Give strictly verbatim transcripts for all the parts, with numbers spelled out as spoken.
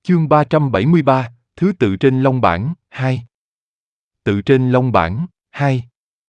Chương ba trăm bảy mươi ba, Thứ tự trên long bảng, hai. Tự trên long bảng, hai.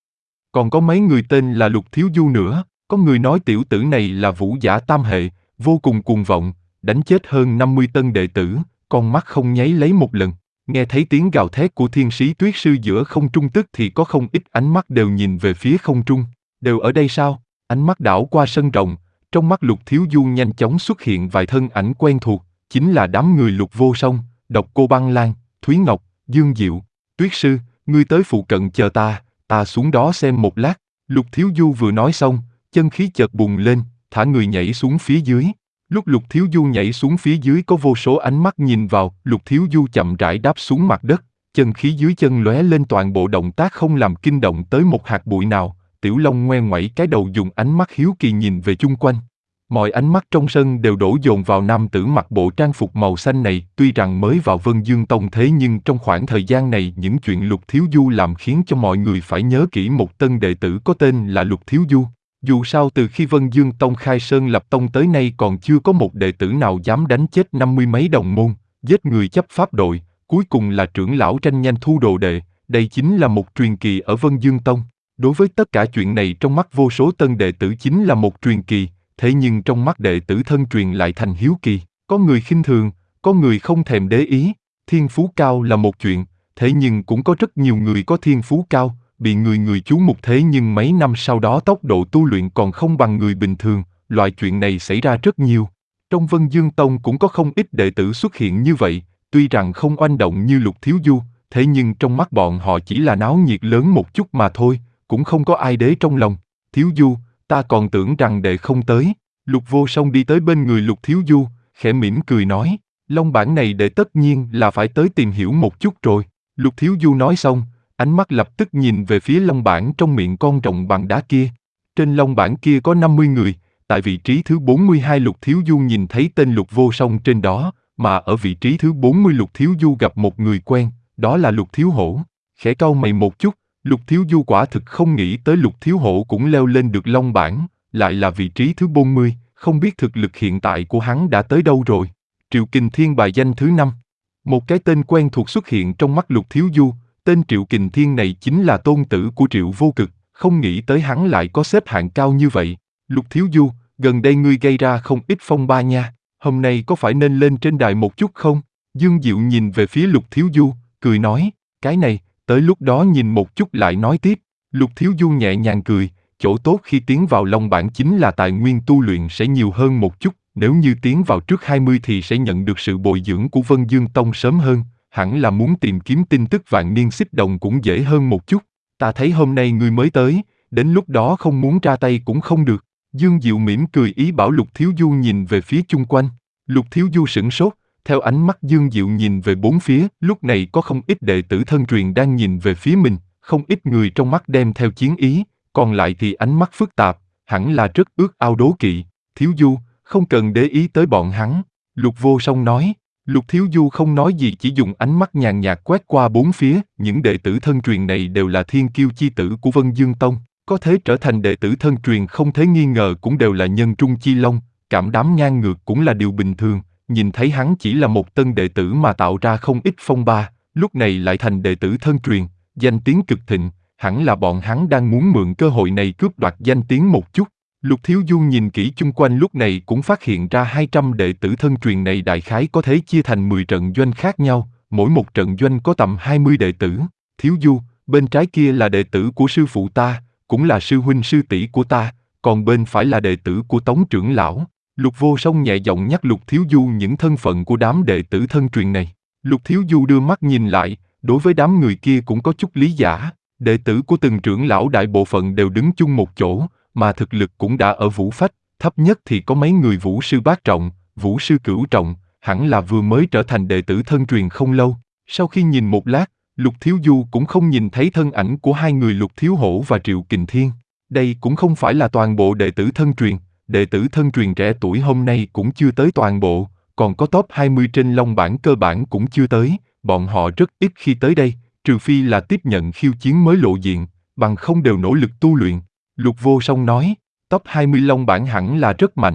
Còn có mấy người tên là Lục Thiếu Du nữa, có người nói tiểu tử này là vũ giả tam hệ, vô cùng cuồng vọng, đánh chết hơn năm mươi tân đệ tử, con mắt không nháy lấy một lần. Nghe thấy tiếng gào thét của thiên sĩ tuyết sư giữa không trung tức thì có không ít ánh mắt đều nhìn về phía không trung. Đều ở đây sao? Ánh mắt đảo qua sân rộng, trong mắt Lục Thiếu Du nhanh chóng xuất hiện vài thân ảnh quen thuộc, chính là đám người Lục Vô Song, Độc Cô Băng Lan, Thúy Ngọc, Dương Diệu. Tuyết sư, ngươi tới phụ cận chờ ta, ta xuống đó xem một lát. Lục Thiếu Du vừa nói xong, chân khí chợt bùng lên, thả người nhảy xuống phía dưới. Lúc Lục Thiếu Du nhảy xuống phía dưới có vô số ánh mắt nhìn vào, Lục Thiếu Du chậm rãi đáp xuống mặt đất, chân khí dưới chân lóe lên, toàn bộ động tác không làm kinh động tới một hạt bụi nào. Tiểu Long ngoe ngoẩy cái đầu, dùng ánh mắt hiếu kỳ nhìn về chung quanh. Mọi ánh mắt trong sân đều đổ dồn vào nam tử mặc bộ trang phục màu xanh này, tuy rằng mới vào Vân Dương Tông thế nhưng trong khoảng thời gian này những chuyện Lục Thiếu Du làm khiến cho mọi người phải nhớ kỹ một tân đệ tử có tên là Lục Thiếu Du. Dù sao từ khi Vân Dương Tông khai sơn lập tông tới nay còn chưa có một đệ tử nào dám đánh chết năm mươi mấy đồng môn, giết người chấp pháp đội, cuối cùng là trưởng lão tranh nhanh thu đồ đệ, đây chính là một truyền kỳ ở Vân Dương Tông. Đối với tất cả chuyện này trong mắt vô số tân đệ tử chính là một truyền kỳ, thế nhưng trong mắt đệ tử thân truyền lại thành hiếu kỳ. Có người khinh thường, có người không thèm để ý. Thiên phú cao là một chuyện, thế nhưng cũng có rất nhiều người có thiên phú cao, bị người người chú mục thế nhưng mấy năm sau đó tốc độ tu luyện còn không bằng người bình thường, loại chuyện này xảy ra rất nhiều. Trong Vân Dương Tông cũng có không ít đệ tử xuất hiện như vậy, tuy rằng không oanh động như Lục Thiếu Du, thế nhưng trong mắt bọn họ chỉ là náo nhiệt lớn một chút mà thôi, cũng không có ai để trong lòng. Thiếu Du, ta còn tưởng rằng đệ không tới. Lục Vô Song đi tới bên người Lục Thiếu Du, khẽ mỉm cười nói, long bảng này đệ tất nhiên là phải tới tìm hiểu một chút rồi. Lục Thiếu Du nói xong, ánh mắt lập tức nhìn về phía long bảng trong miệng con rồng bằng đá kia. Trên long bảng kia có năm mươi người, tại vị trí thứ bốn mươi hai Lục Thiếu Du nhìn thấy tên Lục Vô Song trên đó, mà ở vị trí thứ bốn mươi Lục Thiếu Du gặp một người quen, đó là Lục Thiếu Hổ. Khẽ cau mày một chút, Lục Thiếu Du quả thực không nghĩ tới Lục Thiếu Hổ cũng leo lên được long bảng, lại là vị trí thứ bốn mươi, không biết thực lực hiện tại của hắn đã tới đâu rồi. Triệu Kình Thiên bài danh thứ năm. Một cái tên quen thuộc xuất hiện trong mắt Lục Thiếu Du, tên Triệu Kình Thiên này chính là tôn tử của Triệu Vô Cực, không nghĩ tới hắn lại có xếp hạng cao như vậy. Lục Thiếu Du, gần đây ngươi gây ra không ít phong ba nha, hôm nay có phải nên lên trên đài một chút không? Dương Diệu nhìn về phía Lục Thiếu Du, cười nói, cái này, tới lúc đó nhìn một chút lại nói tiếp. Lục Thiếu Du nhẹ nhàng cười, chỗ tốt khi tiến vào long bảng chính là tài nguyên tu luyện sẽ nhiều hơn một chút, nếu như tiến vào trước hai mươi thì sẽ nhận được sự bồi dưỡng của Vân Dương Tông sớm hơn, hẳn là muốn tìm kiếm tin tức vạn niên xích đồng cũng dễ hơn một chút. Ta thấy hôm nay ngươi mới tới, đến lúc đó không muốn ra tay cũng không được. Dương Diệu mỉm cười ý bảo Lục Thiếu Du nhìn về phía chung quanh. Lục Thiếu Du sửng sốt, theo ánh mắt Dương Diệu nhìn về bốn phía, lúc này có không ít đệ tử thân truyền đang nhìn về phía mình, không ít người trong mắt đem theo chiến ý, còn lại thì ánh mắt phức tạp, hẳn là rất ước ao đố kỵ. Thiếu Du, không cần để ý tới bọn hắn. Lục Vô Song nói. Lục Thiếu Du không nói gì, chỉ dùng ánh mắt nhàn nhạt quét qua bốn phía, những đệ tử thân truyền này đều là thiên kiêu chi tử của Vân Dương Tông, có thể trở thành đệ tử thân truyền không thể nghi ngờ cũng đều là nhân trung chi long, cảm đám ngang ngược cũng là điều bình thường. Nhìn thấy hắn chỉ là một tân đệ tử mà tạo ra không ít phong ba, lúc này lại thành đệ tử thân truyền, danh tiếng cực thịnh, hẳn là bọn hắn đang muốn mượn cơ hội này cướp đoạt danh tiếng một chút. Lục Thiếu Du nhìn kỹ chung quanh lúc này cũng phát hiện ra hai trăm đệ tử thân truyền này đại khái có thể chia thành mười trận doanh khác nhau, mỗi một trận doanh có tầm hai mươi đệ tử. Thiếu Du, bên trái kia là đệ tử của sư phụ ta, cũng là sư huynh sư tỷ của ta, còn bên phải là đệ tử của Tống trưởng lão. Lục Vô Song nhẹ giọng nhắc Lục Thiếu Du những thân phận của đám đệ tử thân truyền này. Lục Thiếu Du đưa mắt nhìn lại, đối với đám người kia cũng có chút lý giải. Đệ tử của từng trưởng lão đại bộ phận đều đứng chung một chỗ, mà thực lực cũng đã ở vũ phách, thấp nhất thì có mấy người vũ sư bát trọng, vũ sư cửu trọng, hẳn là vừa mới trở thành đệ tử thân truyền không lâu. Sau khi nhìn một lát, Lục Thiếu Du cũng không nhìn thấy thân ảnh của hai người Lục Thiếu Hổ và Triệu Kình Thiên. Đây cũng không phải là toàn bộ đệ tử thân truyền, đệ tử thân truyền trẻ tuổi hôm nay cũng chưa tới toàn bộ, còn có top hai mươi trên long bảng cơ bản cũng chưa tới, bọn họ rất ít khi tới đây, trừ phi là tiếp nhận khiêu chiến mới lộ diện, bằng không đều nỗ lực tu luyện. Lục Vô Song nói, top hai mươi long bảng hẳn là rất mạnh.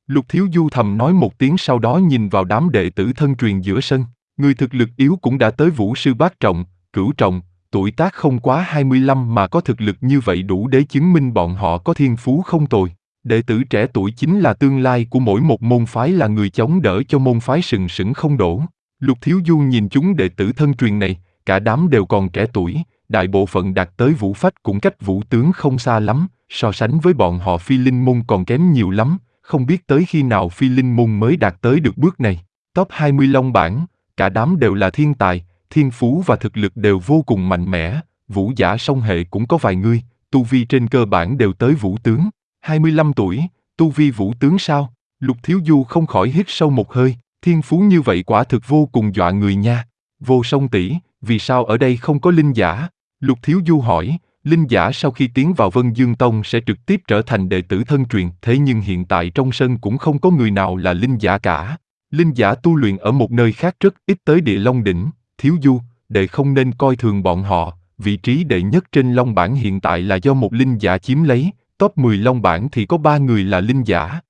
Lục Thiếu Du thầm nói một tiếng sau đó nhìn vào đám đệ tử thân truyền giữa sân. Người thực lực yếu cũng đã tới vũ sư bát trọng, cửu trọng, tuổi tác không quá hai mươi lăm mà có thực lực như vậy đủ để chứng minh bọn họ có thiên phú không tồi. Đệ tử trẻ tuổi chính là tương lai của mỗi một môn phái, là người chống đỡ cho môn phái sừng sững không đổ. Lục Thiếu Du nhìn chúng đệ tử thân truyền này, cả đám đều còn trẻ tuổi, đại bộ phận đạt tới vũ phách cũng cách vũ tướng không xa lắm, so sánh với bọn họ Phi Linh môn còn kém nhiều lắm, không biết tới khi nào Phi Linh môn mới đạt tới được bước này. Top hai mươi Long bảng, cả đám đều là thiên tài, thiên phú và thực lực đều vô cùng mạnh mẽ, vũ giả song hệ cũng có vài người, tu vi trên cơ bản đều tới vũ tướng. hai mươi lăm tuổi, tu vi vũ tướng sao? Lục Thiếu Du không khỏi hít sâu một hơi, thiên phú như vậy quả thực vô cùng dọa người nha. Vô Song tỷ, vì sao ở đây không có linh giả? Lục Thiếu Du hỏi, linh giả sau khi tiến vào Vân Dương Tông sẽ trực tiếp trở thành đệ tử thân truyền, thế nhưng hiện tại trong sân cũng không có người nào là linh giả cả. Linh giả tu luyện ở một nơi khác rất ít tới Địa Long đỉnh, Thiếu Du, đệ không nên coi thường bọn họ, vị trí đệ nhất trên Long bảng hiện tại là do một linh giả chiếm lấy, top mười Long bảng thì có ba người là linh giả.